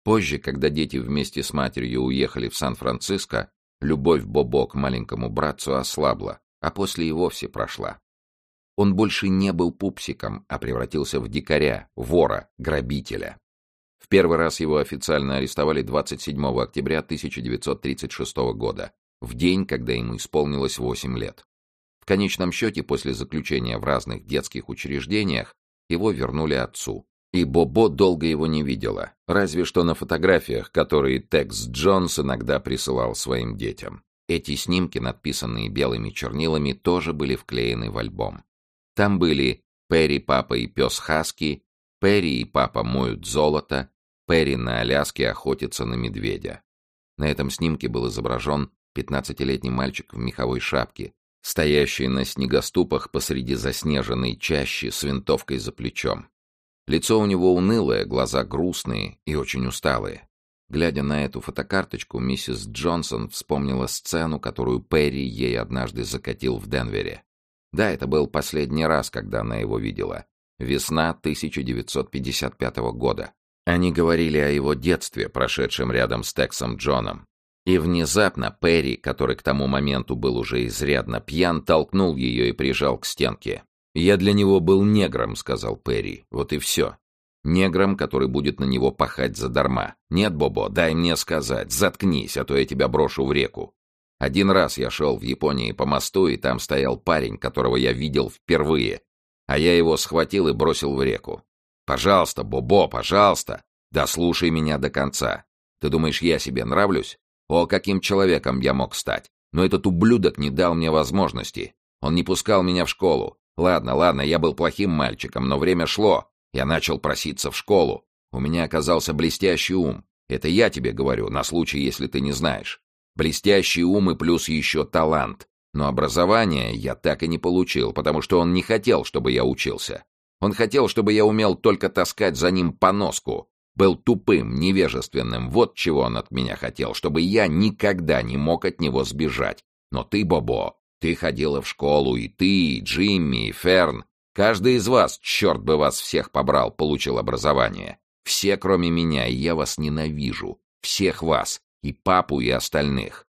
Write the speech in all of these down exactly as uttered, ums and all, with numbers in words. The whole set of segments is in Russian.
Позже, когда дети вместе с матерью уехали в Сан-Франциско, любовь Бобо к маленькому братцу ослабла, а после и вовсе прошла. Он больше не был пупсиком, а превратился в дикаря, вора, грабителя. В первый раз его официально арестовали двадцать седьмого октября тысяча девятьсот тридцать шестого года, в день, когда ему исполнилось восемь лет. В конечном счете, после заключения в разных детских учреждениях, его вернули отцу. И Бобо долго его не видела, разве что на фотографиях, которые Текс Джонс иногда присылал своим детям. Эти снимки, надписанные белыми чернилами, тоже были вклеены в альбом. Там были Перри, папа и пес Хаски, Перри и папа моют золото, Перри на Аляске охотится на медведя. На этом снимке был изображен пятнадцатилетний мальчик в меховой шапке, стоящий на снегоступах посреди заснеженной чащи с винтовкой за плечом. Лицо у него унылое, глаза грустные и очень усталые. Глядя на эту фотокарточку, миссис Джонсон вспомнила сцену, которую Перри ей однажды закатил в Денвере. Да, это был последний раз, когда она его видела. Весна тысяча девятьсот пятьдесят пятого года. Они говорили о его детстве, прошедшем рядом с Тексом Джоном. И внезапно Перри, который к тому моменту был уже изрядно пьян, толкнул ее и прижал к стенке. «Я для него был негром», — сказал Перри. «Вот и все. Негром, который будет на него пахать задарма. Нет, Бобо, дай мне сказать. Заткнись, а то я тебя брошу в реку. Один раз я шел в Японии по мосту, и там стоял парень, которого я видел впервые. А я его схватил и бросил в реку. Пожалуйста, Бобо, пожалуйста. Дослушай меня до конца. Ты думаешь, я себе нравлюсь? О, каким человеком я мог стать? Но этот ублюдок не дал мне возможности. Он не пускал меня в школу. Ладно, ладно, я был плохим мальчиком, но время шло. Я начал проситься в школу. У меня оказался блестящий ум. Это я тебе говорю, на случай, если ты не знаешь. Блестящий ум и плюс еще талант. Но образование я так и не получил, потому что он не хотел, чтобы я учился. Он хотел, чтобы я умел только таскать за ним поноску. Был тупым, невежественным. Вот чего он от меня хотел, чтобы я никогда не мог от него сбежать. Но ты, Бобо, ты ходила в школу, и ты, и Джимми, и Ферн. Каждый из вас, черт бы вас всех побрал, получил образование. Все, кроме меня, и я вас ненавижу. Всех вас, и папу, и остальных.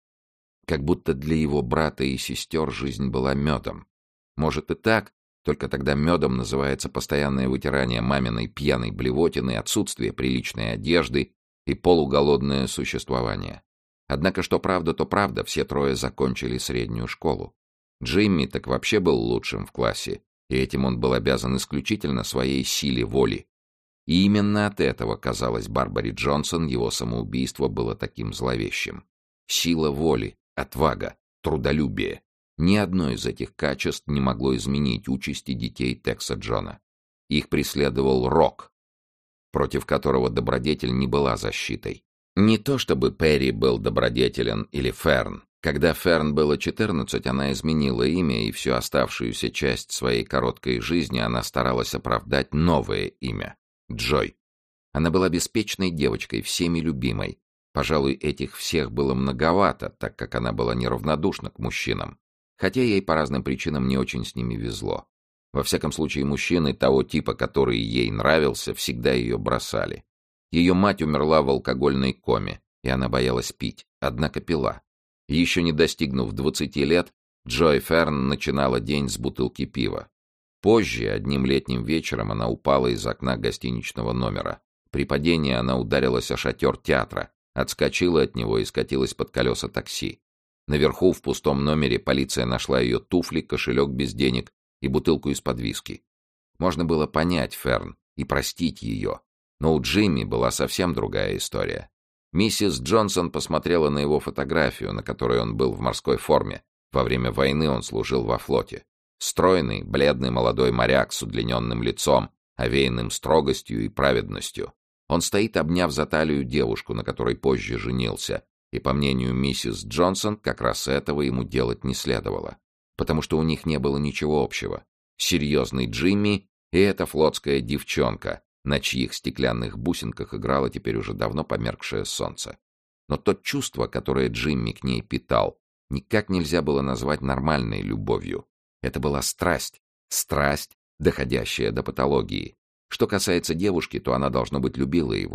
Как будто для его брата и сестер жизнь была медом. Может и так, только тогда медом называется постоянное вытирание маминой пьяной блевотины, отсутствие приличной одежды и полуголодное существование. Однако, что правда, то правда, все трое закончили среднюю школу. Джимми так вообще был лучшим в классе, и этим он был обязан исключительно своей силе воли. И именно от этого, казалось Барбаре Джонсон, его самоубийство было таким зловещим. Сила воли, отвага, трудолюбие. Ни одно из этих качеств не могло изменить участи детей Текса Джона. Их преследовал Рок, против которого добродетель не была защитой. Не то чтобы Перри был добродетелен или Ферн. Когда Ферн было четырнадцать, она изменила имя, и всю оставшуюся часть своей короткой жизни она старалась оправдать новое имя — Джой. Она была беспечной девочкой, всеми любимой. Пожалуй, этих всех было многовато, так как она была неравнодушна к мужчинам. Хотя ей по разным причинам не очень с ними везло. Во всяком случае, мужчины того типа, который ей нравился, всегда ее бросали. Ее мать умерла в алкогольной коме, и она боялась пить, однако пила. Еще не достигнув двадцати лет, Джой Ферн начинала день с бутылки пива. Позже, одним летним вечером, она упала из окна гостиничного номера. При падении она ударилась о шатер театра, отскочила от него и скатилась под колеса такси. Наверху, в пустом номере, полиция нашла ее туфли, кошелек без денег и бутылку из-под виски. Можно было понять Ферн и простить ее, но у Джимми была совсем другая история. Миссис Джонсон посмотрела на его фотографию, на которой он был в морской форме. Во время войны он служил во флоте. Стройный, бледный молодой моряк с удлиненным лицом, овеянным строгостью и праведностью. Он стоит, обняв за талию девушку, на которой позже женился, и, по мнению миссис Джонсон, как раз этого ему делать не следовало, потому что у них не было ничего общего. Серьезный Джимми и эта флотская девчонка, на чьих стеклянных бусинках играло теперь уже давно померкшее солнце. Но то чувство, которое Джимми к ней питал, никак нельзя было назвать нормальной любовью. Это была страсть, страсть, доходящая до патологии. Что касается девушки, то она, должно быть, любила его.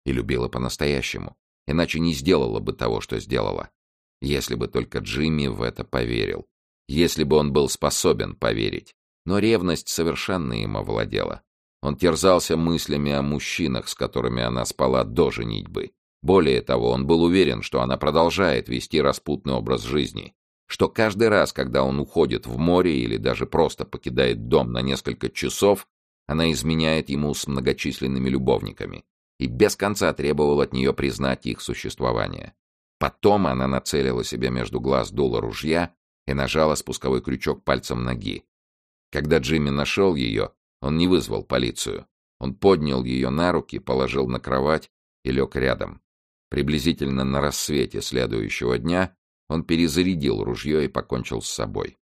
И любила по-настоящему. Иначе не сделала бы того, что сделала. Если бы только Джимми в это поверил. Если бы он был способен поверить. Но ревность совершенно им овладела. Он терзался мыслями о мужчинах, с которыми она спала до женитьбы. Более того, он был уверен, что она продолжает вести распутный образ жизни, что каждый раз, когда он уходит в море или даже просто покидает дом на несколько часов, она изменяет ему с многочисленными любовниками и без конца требовал от нее признать их существование. Потом она нацелила себе между глаз дуло ружья и нажала спусковой крючок пальцем ноги. Когда Джимми нашел ее, он не вызвал полицию. Он поднял ее на руки, положил на кровать и лег рядом. Приблизительно на рассвете следующего дня он перезарядил ружье и покончил с собой.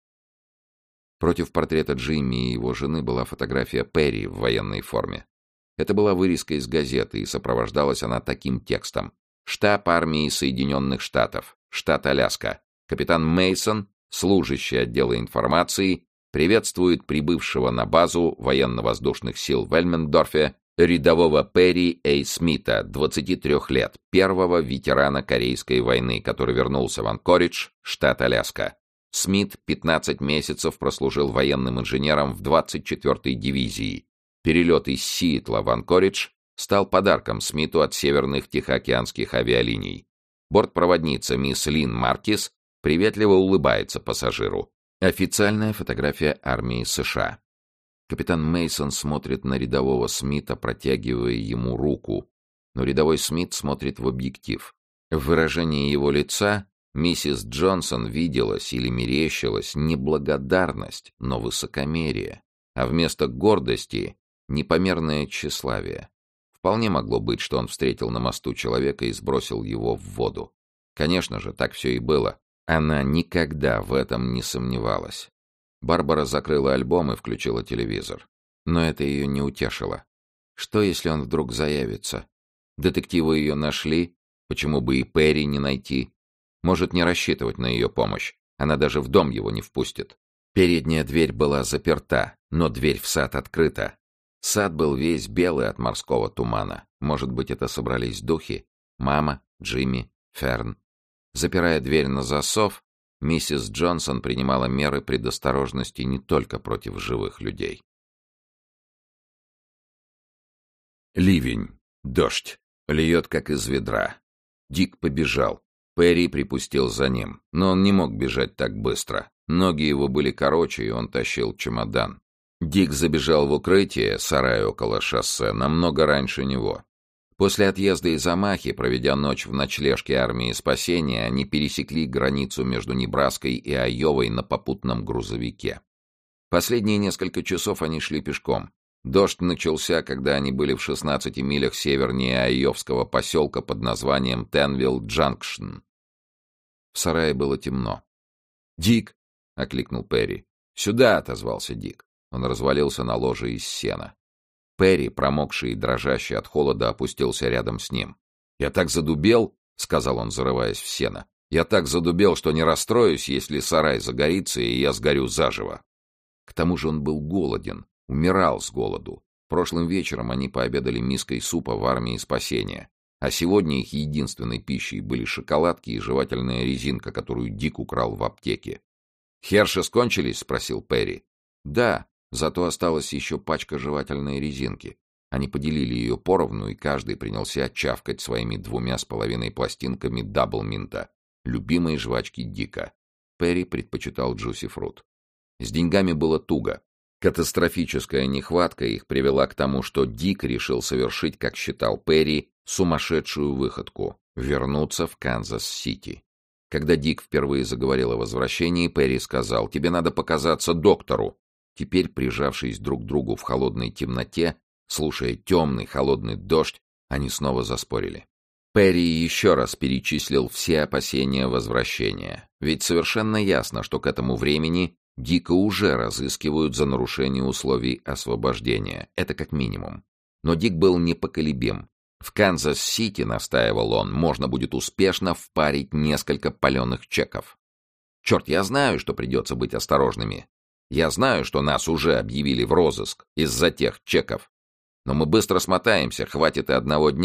Против портрета Джимми и его жены была фотография Перри в военной форме. Это была вырезка из газеты, и сопровождалась она таким текстом. «Штаб армии Соединенных Штатов, штат Аляска. Капитан Мейсон, служащий отдела информации, приветствует прибывшего на базу военно-воздушных сил в Эльмендорфе рядового Перри А. Смита, двадцати трёх лет, первого ветерана Корейской войны, который вернулся в Анкоридж, штат Аляска. Смит пятнадцать месяцев прослужил военным инженером в двадцать четвёртой дивизии. Перелет из Сиэтла в Анкоридж стал подарком Смиту от северных тихоокеанских авиалиний. Бортпроводница мисс Лин Маркис приветливо улыбается пассажиру. Официальная фотография армии США. Капитан Мейсон смотрит на рядового Смита, протягивая ему руку, но рядовой Смит смотрит в объектив. В выражении его лица миссис Джонсон виделась или мерещилась не благодарность, но высокомерие, а вместо гордости — непомерное тщеславие. Вполне могло быть, что он встретил на мосту человека и сбросил его в воду. Конечно же, так все и было. Она никогда в этом не сомневалась. Барбара закрыла альбом и включила телевизор. Но это ее не утешило. Что, если он вдруг заявится? Детективы ее нашли, почему бы и Перри не найти? Может не рассчитывать на ее помощь, она даже в дом его не впустит. Передняя дверь была заперта, но дверь в сад открыта. Сад был весь белый от морского тумана. Может быть, это собрались духи? Мама, Джимми, Ферн. Запирая дверь на засов, миссис Джонсон принимала меры предосторожности не только против живых людей. Ливень, дождь, льет как из ведра. Дик побежал. Перри припустил за ним, но он не мог бежать так быстро. Ноги его были короче, и он тащил чемодан. Дик забежал в укрытие, сарай около шоссе, намного раньше него. После отъезда из Омахи, проведя ночь в ночлежке армии спасения, они пересекли границу между Небраской и Айовой на попутном грузовике. Последние несколько часов они шли пешком. Дождь начался, когда они были в шестнадцати милях севернее айовского поселка под названием Тенвилл-Джанкшн. В сарае было темно. «Дик!» — окликнул Перри. «Сюда!» — отозвался Дик. Он развалился на ложе из сена. Перри, промокший и дрожащий от холода, опустился рядом с ним. «Я так задубел!» — сказал он, зарываясь в сено. «Я так задубел, что не расстроюсь, если сарай загорится, и я сгорю заживо!» К тому же он был голоден. Умирал с голоду. Прошлым вечером они пообедали миской супа в армии спасения, а сегодня их единственной пищей были шоколадки и жевательная резинка, которую Дик украл в аптеке. «Херши скончились?» — спросил Перри. «Да, зато осталась еще пачка жевательной резинки». Они поделили ее поровну, и каждый принялся чавкать своими двумя с половиной пластинками даблминта, любимой жвачки Дика. Перри предпочитал Джуси Фрут. С деньгами было туго. Катастрофическая нехватка их привела к тому, что Дик решил совершить, как считал Перри, сумасшедшую выходку — вернуться в Канзас-Сити. Когда Дик впервые заговорил о возвращении, Перри сказал: «Тебе надо показаться доктору». Теперь, прижавшись друг к другу в холодной темноте, слушая темный холодный дождь, они снова заспорили. Перри еще раз перечислил все опасения возвращения, ведь совершенно ясно, что к этому времени Дика уже разыскивают за нарушение условий освобождения. Это как минимум. Но Дик был непоколебим. В Канзас-Сити, настаивал он, можно будет успешно впарить несколько паленых чеков. Черт, я знаю, что придется быть осторожными. Я знаю, что нас уже объявили в розыск из-за тех чеков. Но мы быстро смотаемся, хватит и одного дня.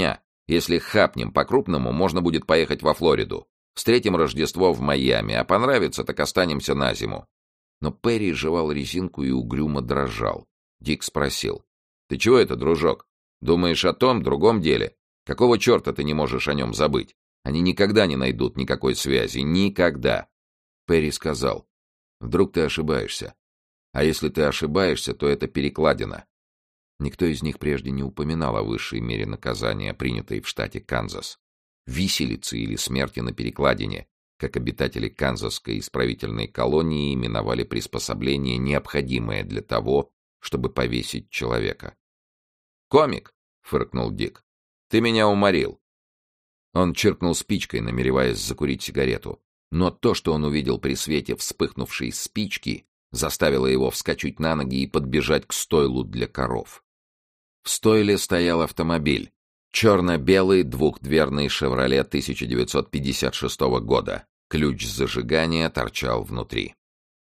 Если хапнем по-крупному, можно будет поехать во Флориду. Встретим Рождество в Майами, а понравится, так останемся на зиму». Но Перри жевал резинку и угрюмо дрожал. Дик спросил: «Ты чего это, дружок? Думаешь о том, другом деле? Какого черта ты не можешь о нем забыть? Они никогда не найдут никакой связи. Никогда!» Перри сказал: «Вдруг ты ошибаешься? А если ты ошибаешься, то это перекладина». Никто из них прежде не упоминал о высшей мере наказания, принятой в штате Канзас. Виселицы или смерти на перекладине, как обитатели канзасской исправительной колонии именовали приспособление, необходимое для того, чтобы повесить человека. «Комик!» — фыркнул Дик. «Ты меня уморил!» Он чиркнул спичкой, намереваясь закурить сигарету. Но то, что он увидел при свете вспыхнувшей спички, заставило его вскочить на ноги и подбежать к стойлу для коров. В стойле стоял автомобиль. Черно-белый двухдверный «Шевроле» тысяча девятьсот пятьдесят шестого года. Ключ зажигания торчал внутри.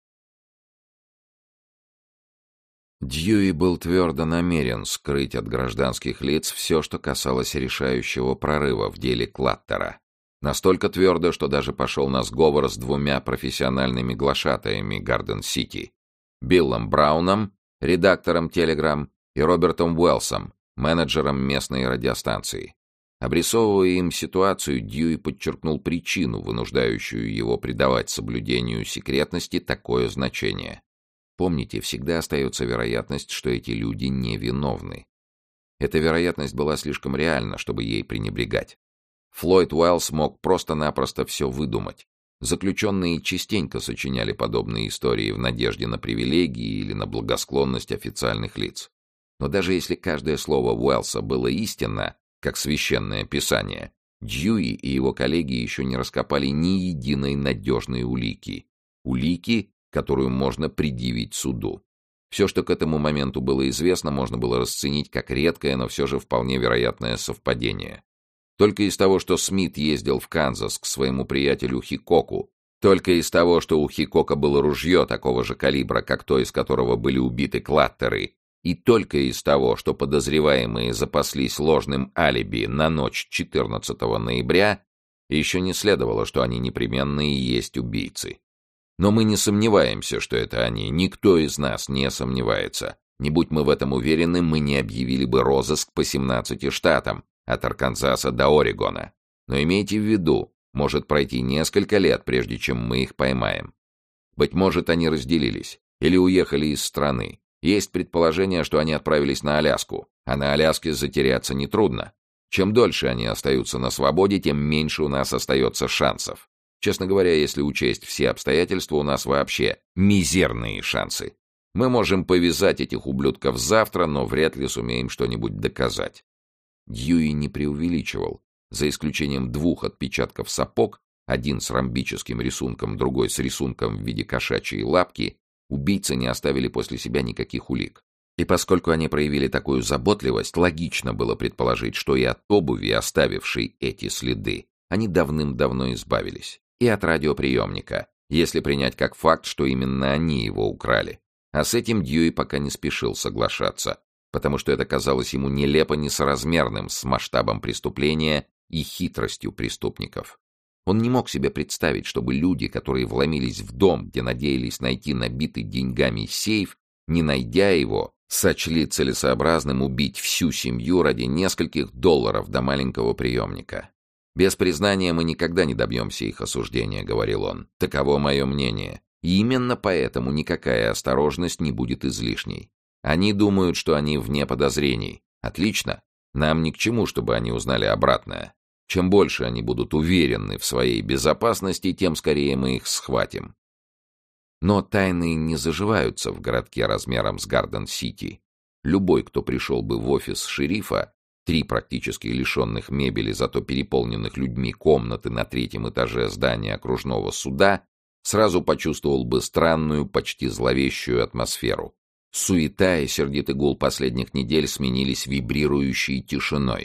Дьюи был твердо намерен скрыть от гражданских лиц все, что касалось решающего прорыва в деле Клаттера. Настолько твердо, что даже пошел на сговор с двумя профессиональными глашатаями Гарден-Сити — Биллом Брауном, редактором «Телеграм», и Робертом Уэллсом, менеджером местной радиостанции. Обрисовывая им ситуацию, Дьюи подчеркнул причину, вынуждающую его придавать соблюдению секретности такое значение. Помните, всегда остается вероятность, что эти люди невиновны. Эта вероятность была слишком реальна, чтобы ей пренебрегать. Флойд Уэллс мог просто-напросто все выдумать. Заключенные частенько сочиняли подобные истории в надежде на привилегии или на благосклонность официальных лиц. Но даже если каждое слово Уэллса было истинно, как священное писание, Дьюи и его коллеги еще не раскопали ни единой надежной улики. Улики, которую можно предъявить суду. Все, что к этому моменту было известно, можно было расценить как редкое, но все же вполне вероятное совпадение. Только из того, что Смит ездил в Канзас к своему приятелю Хикоку, только из того, что у Хикока было ружье такого же калибра, как то, из которого были убиты Клаттеры, и только из того, что подозреваемые запаслись ложным алиби на ночь четырнадцатого ноября, еще не следовало, что они непременно и есть убийцы. Но мы не сомневаемся, что это они, никто из нас не сомневается. Не будь мы в этом уверены, мы не объявили бы розыск по семнадцати штатам, от Арканзаса до Орегона. Но имейте в виду, может пройти несколько лет, прежде чем мы их поймаем. Быть может, они разделились или уехали из страны. Есть предположение, что они отправились на Аляску, а на Аляске затеряться нетрудно. Чем дольше они остаются на свободе, тем меньше у нас остается шансов. Честно говоря, если учесть все обстоятельства, у нас вообще мизерные шансы. Мы можем повязать этих ублюдков завтра, но вряд ли сумеем что-нибудь доказать. Дьюи не преувеличивал. За исключением двух отпечатков сапог, один с ромбическим рисунком, другой с рисунком в виде кошачьей лапки, убийцы не оставили после себя никаких улик. И поскольку они проявили такую заботливость, логично было предположить, что и от обуви, оставившей эти следы, они давным-давно избавились. И от радиоприемника, если принять как факт, что именно они его украли. А с этим Дьюи пока не спешил соглашаться, потому что это казалось ему нелепо несоразмерным с масштабом преступления и хитростью преступников. Он не мог себе представить, чтобы люди, которые вломились в дом, где надеялись найти набитый деньгами сейф, не найдя его, сочли целесообразным убить всю семью ради нескольких долларов до маленького приемника. «Без признания мы никогда не добьемся их осуждения», — говорил он. «Таково мое мнение. И именно поэтому никакая осторожность не будет излишней. Они думают, что они вне подозрений. Отлично. Нам ни к чему, чтобы они узнали обратное. Чем больше они будут уверены в своей безопасности, тем скорее мы их схватим». Но тайны не заживаются в городке размером с Гарден-Сити. Любой, кто пришел бы в офис шерифа, три практически лишенных мебели, зато переполненных людьми комнаты на третьем этаже здания окружного суда, сразу почувствовал бы странную, почти зловещую атмосферу. Суета и сердитый гул последних недель сменились вибрирующей тишиной.